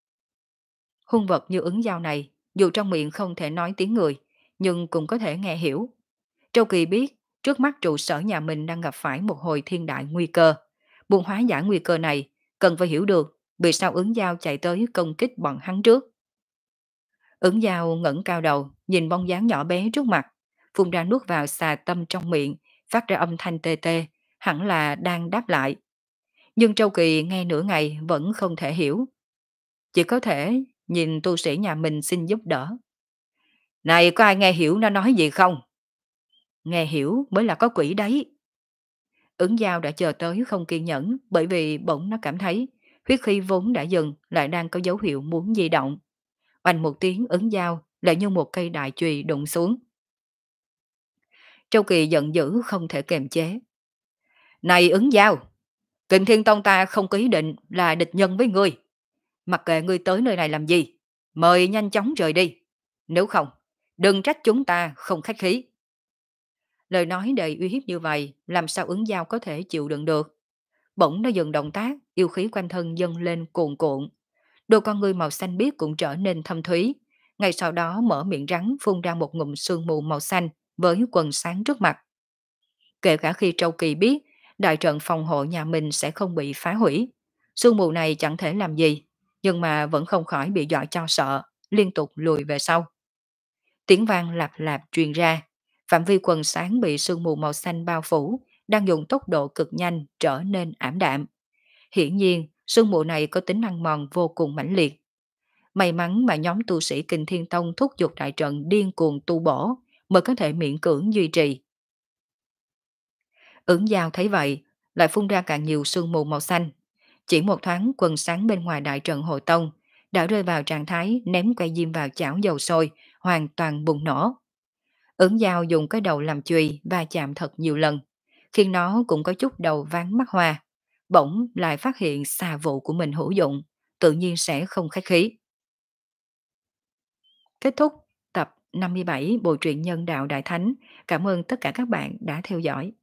Hung vật như ứng dao này, dù trong miệng không thể nói tiếng người, nhưng cũng có thể nghe hiểu. Châu Kỳ biết, trước mắt trụ sở nhà mình đang gặp phải một hồi thiên đại nguy cơ. Buôn hóa giải nguy cơ này, cần phải hiểu được vì sao ứng dao chạy tới công kích bọn hắn trước. Ứng dao ngẩng cao đầu, nhìn bóng dáng nhỏ bé trước mặt, phun ra nuốt vào xà tâm trong miệng, phát ra âm thanh tê tê, hẳn là đang đáp lại. Nhưng Châu Kỳ nghe nửa ngày vẫn không thể hiểu. Chỉ có thể nhìn tu sĩ nhà mình xin giúp đỡ. Này, có ai nghe hiểu nó nói gì không? Nghe hiểu mới là có quỷ đấy. Ứng dao đã chờ tới không kiên nhẫn, bởi vì bỗng nó cảm thấy huyết khí vốn đã dừng lại đang có dấu hiệu muốn di động. Oanh một tiếng, ứng dao lại như một cây đại chùy đụng xuống. Châu Kỳ giận dữ không thể kềm chế. Này ứng dao! Kình Thiên Tông ta không có ý định là địch nhân với ngươi. Mặc kệ ngươi tới nơi này làm gì, mời nhanh chóng rời đi. Nếu không, đừng trách chúng ta không khách khí. Lời nói đầy uy hiếp như vậy, làm sao ứng dao có thể chịu đựng được. Bỗng nó dừng động tác, yêu khí quanh thân dâng lên cuồn cuộn. Đôi con ngươi màu xanh biếc cũng trở nên thâm thúy, ngay sau đó mở miệng rắn phun ra một ngụm sương mù màu xanh với quần sáng trước mặt. Kể cả khi Châu Kỳ biết đại trận phòng hộ nhà mình sẽ không bị phá hủy, sương mù này chẳng thể làm gì, nhưng mà vẫn không khỏi bị dọa cho sợ, liên tục lùi về sau. Tiếng vang lạp lạp truyền ra, phạm vi quần sáng bị sương mù màu xanh bao phủ, đang dùng tốc độ cực nhanh trở nên ảm đạm. Hiển nhiên, sương mù này có tính ăn mòn vô cùng mãnh liệt. May mắn mà nhóm tu sĩ Kình Thiên Tông thúc giục đại trận điên cuồng tu bổ mới có thể miễn cưỡng duy trì. Ứng Giao thấy vậy, lại phun ra càng nhiều sương mù màu xanh. Chỉ một thoáng quần sáng bên ngoài đại trận hội tông đã rơi vào trạng thái ném que diêm vào chảo dầu sôi, hoàn toàn bùng nổ. Ứng Giao dùng cái đầu làm chùy và chạm thật nhiều lần, khiến nó cũng có chút đầu ván mắt hoa. Bỗng lại phát hiện xà vụ của mình hữu dụng, tự nhiên sẽ không khách khí. Kết thúc tập năm mươi bảy Bộ truyện Nhân đạo Đại Thánh. Cảm ơn tất cả các bạn đã theo dõi.